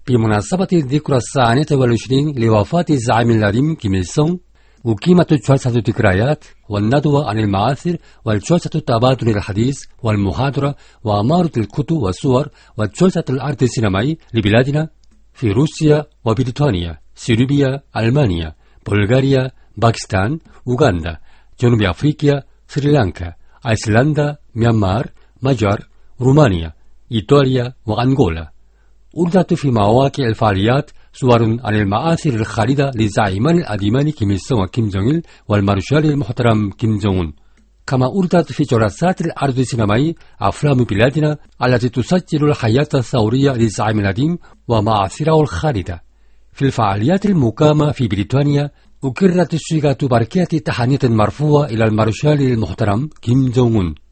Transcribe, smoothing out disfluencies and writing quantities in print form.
بمناسبة الذكرى 29 لوفاة الزعيم العظيم كيم إل سونغ، أقيمت جلسة ذكريات والندوة عن المآثر والجلسة تبادل الحديث والمحاضرة ومعرض الكتب والصور وجلسة العرض السينمائي لبلادنا في روسيا وبريطانيا، صربيا، ألمانيا، بلغاريا، باكستان، أوغندا، جنوب أفريقيا، سريلانكا، أيسلندا، ميانمار، مجر، رومانيا، إيطاليا وأنغولا. أوردت في مواقع الفعاليات صور عن المآثر الخالدة للزعيمان العظيمان كيم إل سونغ وكيم جونغ إل والمارشال المحترم كيم جونغ أون. كما أوردت في جلسات العرض السينمائي أفلام بلادنا التي تسجل الحياة الثورية للزعيم العظيم ومآثره الخالدة. في الفعاليات المقامة في بريطانيا أكررت صيغة بركات تحانية مرفوعة إلى المارشال المحترم كيم جونغ أون